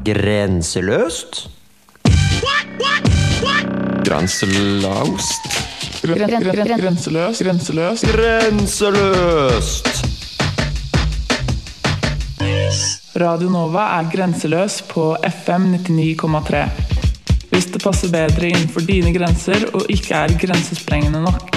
grenseløst? Grenseløst? Grenseløst! Radio Nova grenseløs på FM 99,3. Hvis det passer bedre innenfor dine grenser og ikke grensesprengende nok.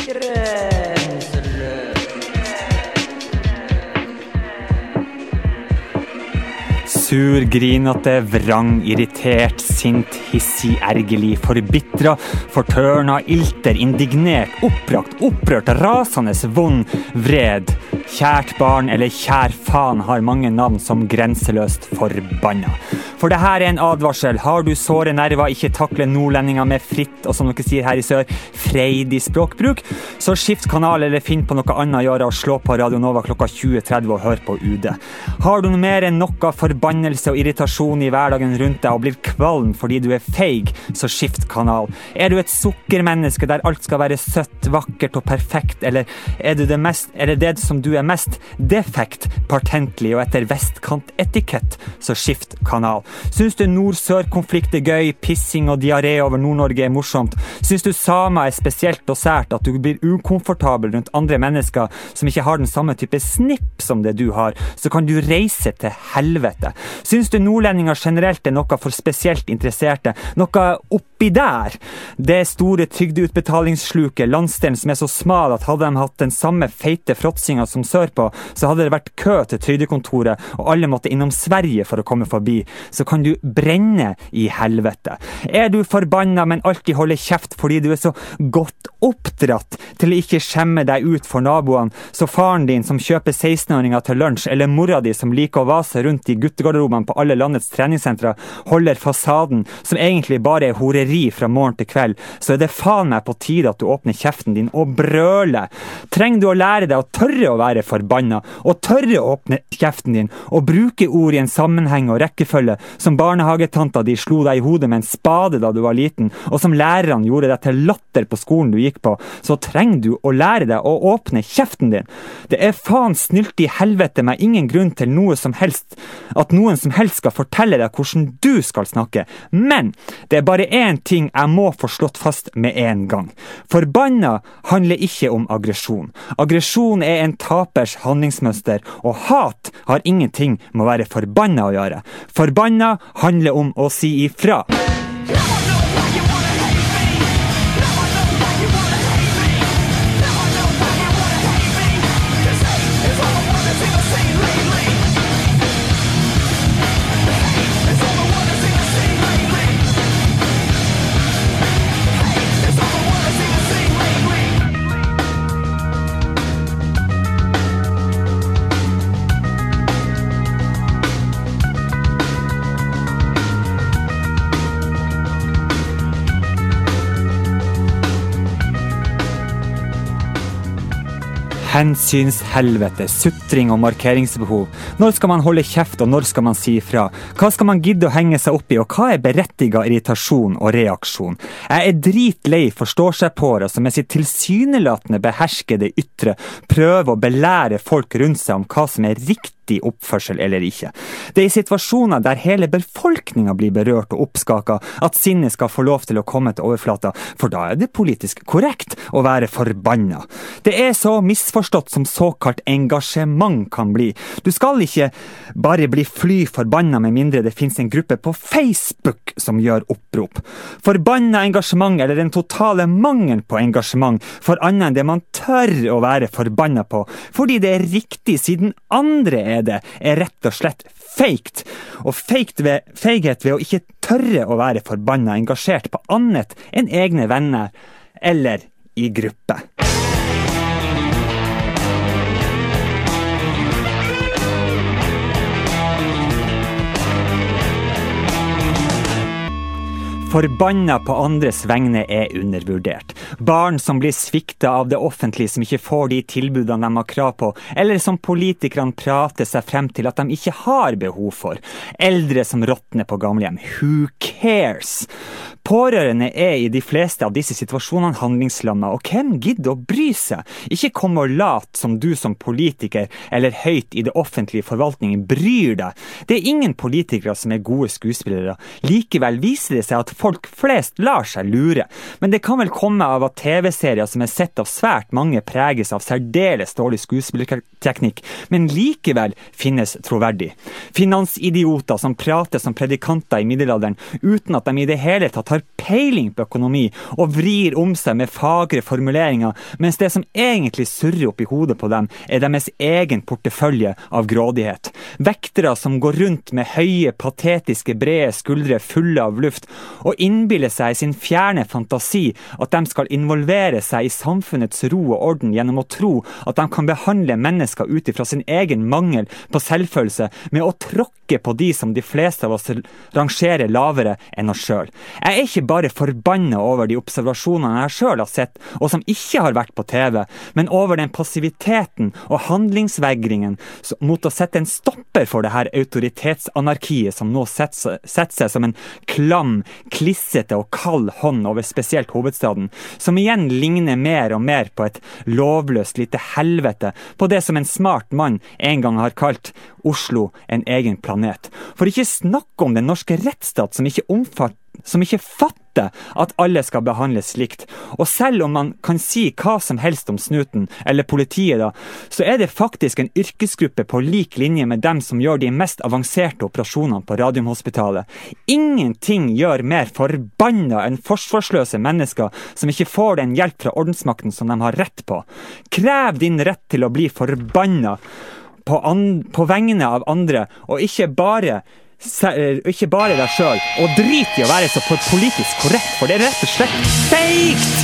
Sur, grinete, vrang, irritert, sint, hissig, ergerlig, forbitret, fortørnet, ilter, indignert, opprakt, opprørt, rasende, vond, vred. Kjært barn eller kjær faen har mange navn som grenseløst forbanna. For det her en advarsel. Har du såre nerver, ikke takle nordlendinger med fritt, og som dere sier her i sør, freidig språkbruk, så skift kanal eller finn på noe annet å gjøre og slå på Radio Nova klokka 20.30 og hør på UD. Har du noe mer enn noe forbannelse og irritasjon i hverdagen rundt deg og blir kvalm fordi du feig, så skift kanal. Du et sukkermenneske der alt skal være søtt, vakkert og perfekt, eller du det som du mest defekt, partentlig og etter vestkant-etikett, så skift kanal. Syns du nord-sør-konflikt gøy, pissing og diaré over Nord-Norge morsomt? Syns du samer spesielt og sært at du blir ukomfortabel rundt andre mennesker som ikke har den samme type snipp som det du har, så kan du reise til helvete. Syns du nordlendinger generelt noe for spesielt interesserte, noe oppi der? Det store trygdeutbetalingssluket, landsdelen som så smal at hadde de hatt den samme feite fråtsinga som sørpå, så hadde det vært kø til trygdekontoret, og alle måtte innom Sverige for å komme forbi. Så kan du brenne i helvete. Du forbanna, men alltid holde kjeft fordi du så godt oppdratt til å ikke skjemme deg ut for naboene, så faren din som kjøper 16-åringer til lunsj, eller mora di som liker å vase rundt i guttegarderobene på alle landets treningssentre, holder fasaden, som egentlig bare horeri fra morgen til kveld, så det faen meg på tide at du åpner kjeften din og brøler. Trenger du å lære deg å tørre å være forbanna, og tørre å åpne kjeften din, og bruke ord i en sammenheng og rekkefølge, som barnehagetanta di slo deg i hodet med en spade da du var liten, og som lærerne gjorde deg til latter på skolen du gikk på, så trenger du å lære deg å åpne kjeften din. Det faen snilt i helvete med ingen grunn til noe som helst, at noen som helst skal fortelle deg hvordan du skal snakke. Men det bare en ting jeg må få slått fast med en gang. Forbanna handler ikke om aggresjon. Aggresjon en tapers handlingsmønster, og hat har ingenting med å være forbanna å gjøre. Forbanna handler om å si ifra. Hensynshelvete, sutring og markeringsbehov. Når skal man holde kjeft, og når skal man si ifra? Hva skal man gidde å henge seg opp i, og hva berettiget irritasjon og reaksjon? Jeg dritlei forstår-seg-påere som med sitt tilsynelatende beherskede ytre prøver å belære folk rundt seg om hva som riktig oppførsel eller ikke. Det i situasjoner der hele befolkningen blir berørt og oppskaket at sinnet skal få lov til å komme til overflata, for da det politisk korrekt å være forbanna. Det så misforstått som såkalt engasjement kan bli. Du skal ikke bare bli fly forbanna med mindre det finnes en gruppe på Facebook som gjør opprop. Forbanna engasjement eller den totale mangel på engasjement for annet enn det man tør å være forbanna på, fordi det riktig siden andre det rett og slett feigt. Og feighet ved å ikke tørre å være forbanna engasjert på annet enn egne venner eller i gruppe. Forbanna på andres vegne undervurdert. Barn som blir sviktet av det offentlige, som ikke får de tilbudene de har krav på, eller som politikerne prater seg frem til at de ikke har behov for. Eldre som råtner på gamlehjem. Who cares? Pårørende i de fleste av disse situasjonene handlingslammet, og hvem gidder å bry seg? Ikke kom og lat som du som politiker eller høyt i det offentlige forvaltningen bryr deg. Det ingen politikere som gode skuespillere. Likevel viser det seg at folk flest lar seg lure. Men det kan vel komme av at TV-serier som sett av svært mange preges av særdeles dårlig skuespillerteknikk, men likevel finnes troverdig. Finansidioter som prater som predikanter i middelalderen uten at de i det hele tatt har peiling på økonomi og vrir om seg med fagre formuleringer, mens det som egentlig surrer opp i hodet på dem deres egen portefølje av grådighet. Vektere som går rundt med høye, patetiske, brede skuldre fulle av luft og innbiller seg i sin fjerne fantasi at de skal involvere seg i samfunnets ro og orden gjennom å tro at de kan behandle mennesker ut ifra sin egen mangel på selvfølelse med å tråkke på de som de fleste av oss rangerer lavere enn oss selv. Jeg ikke bare forbannet over de observasjonene jeg selv har sett, og som ikke har vært på TV, men over den passiviteten og handlingsvegringen mot å sette en stopper for det her autoritetsanarkiet som nå setter seg som en klam, klissete og kald hånd over spesielt hovedstaden, som igjen ligner mer og mer på et lovløst lite helvete på det som en smart mann en gang har kalt Oslo en egen planet. For ikke snakke om den norske rettsstat som ikke fatter at alle skal behandles likt. Og selv om man kan si hva som helst om snuten, eller politiet da, så det faktisk en yrkesgruppe på lik linje med dem som gjør de mest avanserte operasjonene på Radiumhospitalet. Ingenting gjør mer forbanna enn forsvarsløse mennesker som ikke får den hjelp fra ordensmakten som de har rett på. Krev din rett til å bli forbanna på vegne av andre, og ikke bare deg selv, og drit i å være så politisk korrekt, for det rett og slett feigt!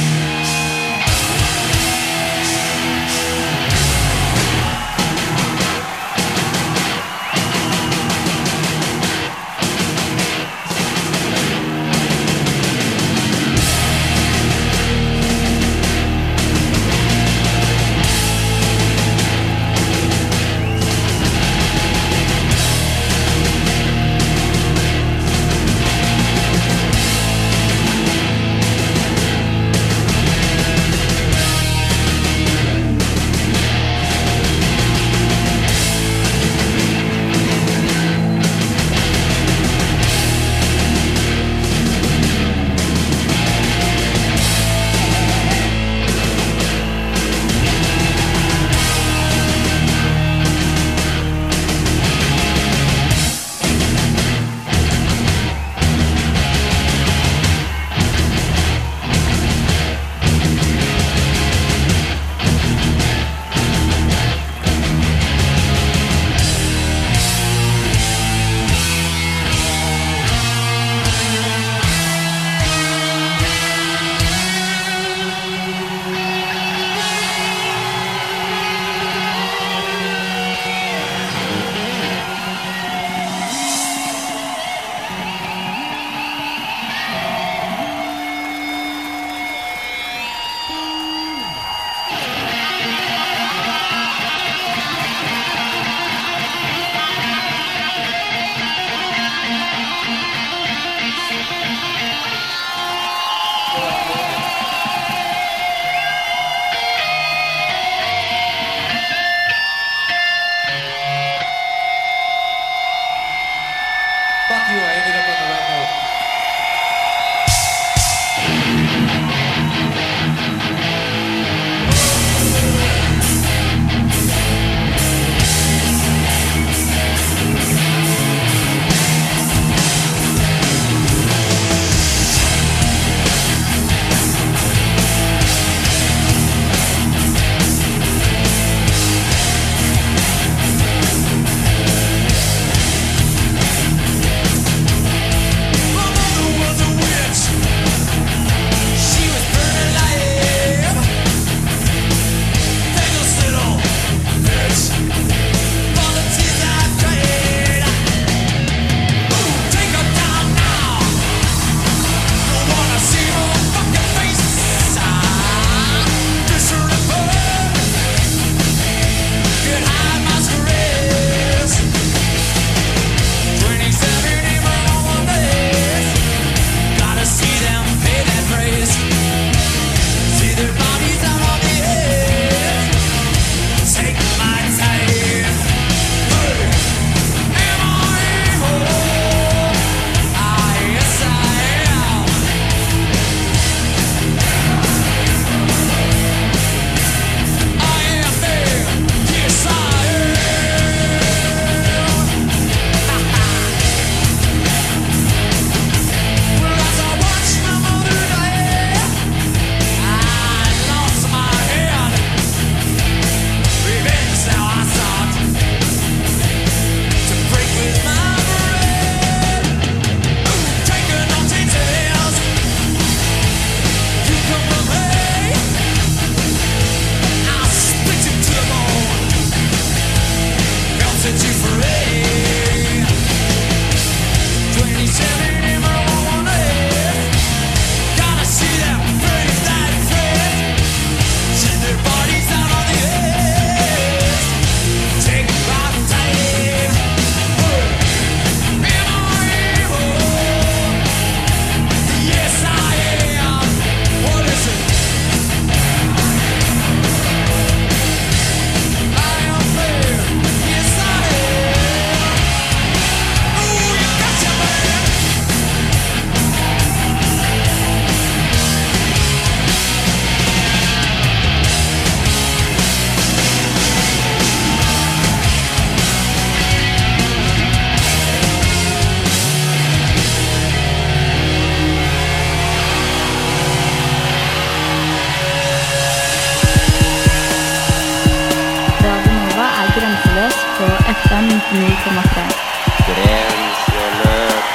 1,3. Grenseløs.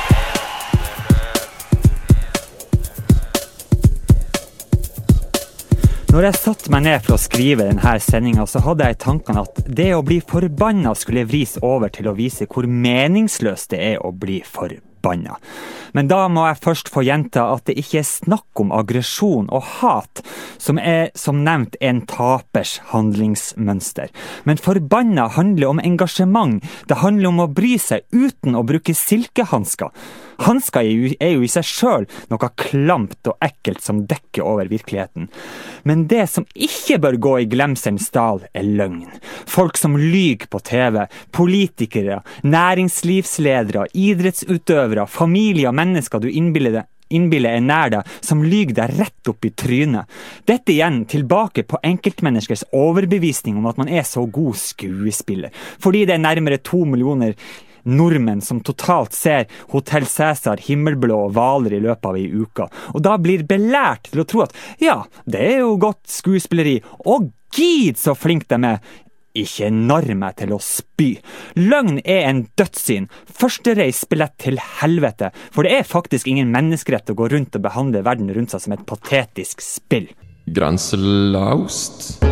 Når jeg satt meg ned for å skrive denne sendingen, så hadde jeg i tankene at det å bli forbanna skulle vris over til å vise hvor meningsløst det er å bli forbanna. Men da må jeg først få gjenta at det ikke er snakk om aggresjon og hat, som er som nevnt en tapers handlingsmønster. Men forbanna handler om engasjement, det handler om å bry seg uten å bruke silkehansker. Hansker er jo i seg selv noe klamt og ekkelt som dekker over virkeligheten. Men det som ikke bør gå i glemselens dal er løgn. Folk som lyger på TV, politikere, næringslivsledere, idrettsutøvere, familier og mennesker du innbiller er nær deg, som lyger deg rett opp i trynet. Dette igjen tilbake på enkeltmenneskers overbevisning om at man er så god skuespiller, fordi det er nærmere 2 millioner nordmenn som totalt ser Hotel Cæsar, Himmelblå og Hvaler i løpet av en uke, og da blir belært til å tro at ja, det er jo godt skuespilleri, og gid så flink de er. Ikke narr meg til å spy. Løgn er en dødssyn. Førstereisbillett til helvete. For det er faktisk ingen menneskerett å gå rundt og behandle verden rundt seg som et patetisk spill. Grenseløst.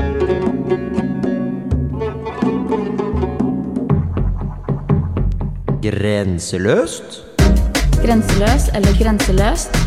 Grenseløst. Grenseløs eller grenseløst?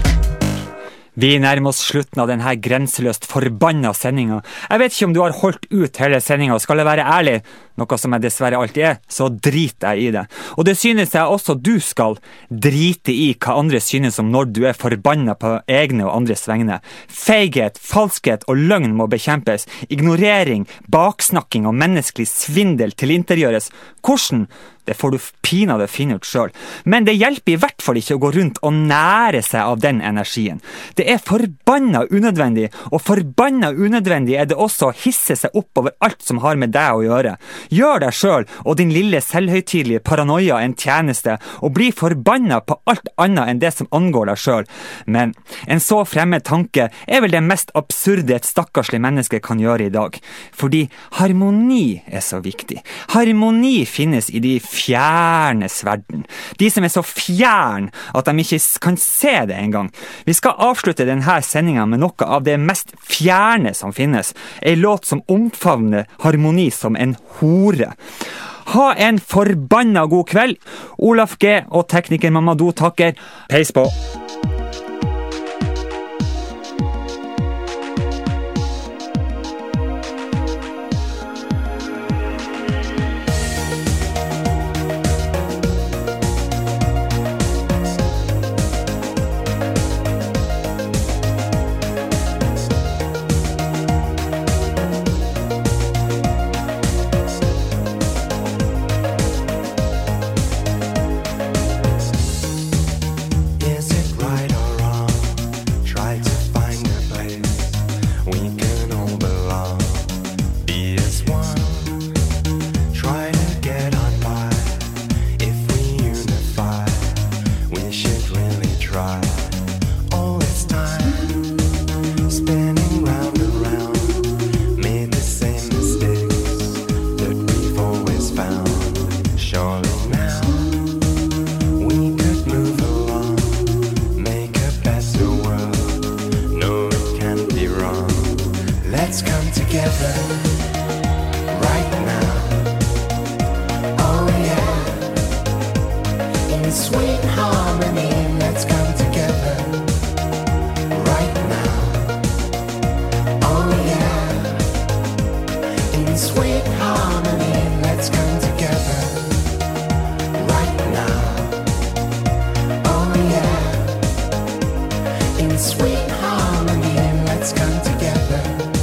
Vi nærmer oss slutten av denne grenseløst forbanna sendingen. Jeg vet ikke om du har holdt ut hele sendingen, og skal jeg være ærlig, noe som jeg dessverre alltid er, så driter jeg i det. Og det synes jeg også du skal drite i hva andre synes om når du er forbanna på egne og andres vegne. Feighet, falskhet og løgn må bekjempes. Ignorering, baksnakking og menneskelig svindel tilintetgjøres. Hvordan? Det får du pinadø finne ut selv. Men det hjelper i hvert fall ikke å gå rundt og nære seg av den energien. Det er forbanna unødvendig, og forbanna unødvendig er det også å hisse seg opp over alt som har med deg å gjøre. Gjør deg selv og din lille selvhøytidelige paranoia en tjeneste, og bli forbanna på alt annet enn det som angår deg selv. Men en så fremmed tanke er vel det mest absurde et stakkarslig menneske kan gjøre i dag. Fordi harmoni er så viktig. Harmoni finnes i de fjernes verden. De som er så fjern at de ikke kan se det engang. Vi skal avslutte denne sendingen med noe av det mest fjerne som finnes. En låt som omfavner harmoni som en hore. Ha en forbanna god kveld. Olaf G. og tekniker Mamadou takker. Peis på. Sweet harmony, let's come together.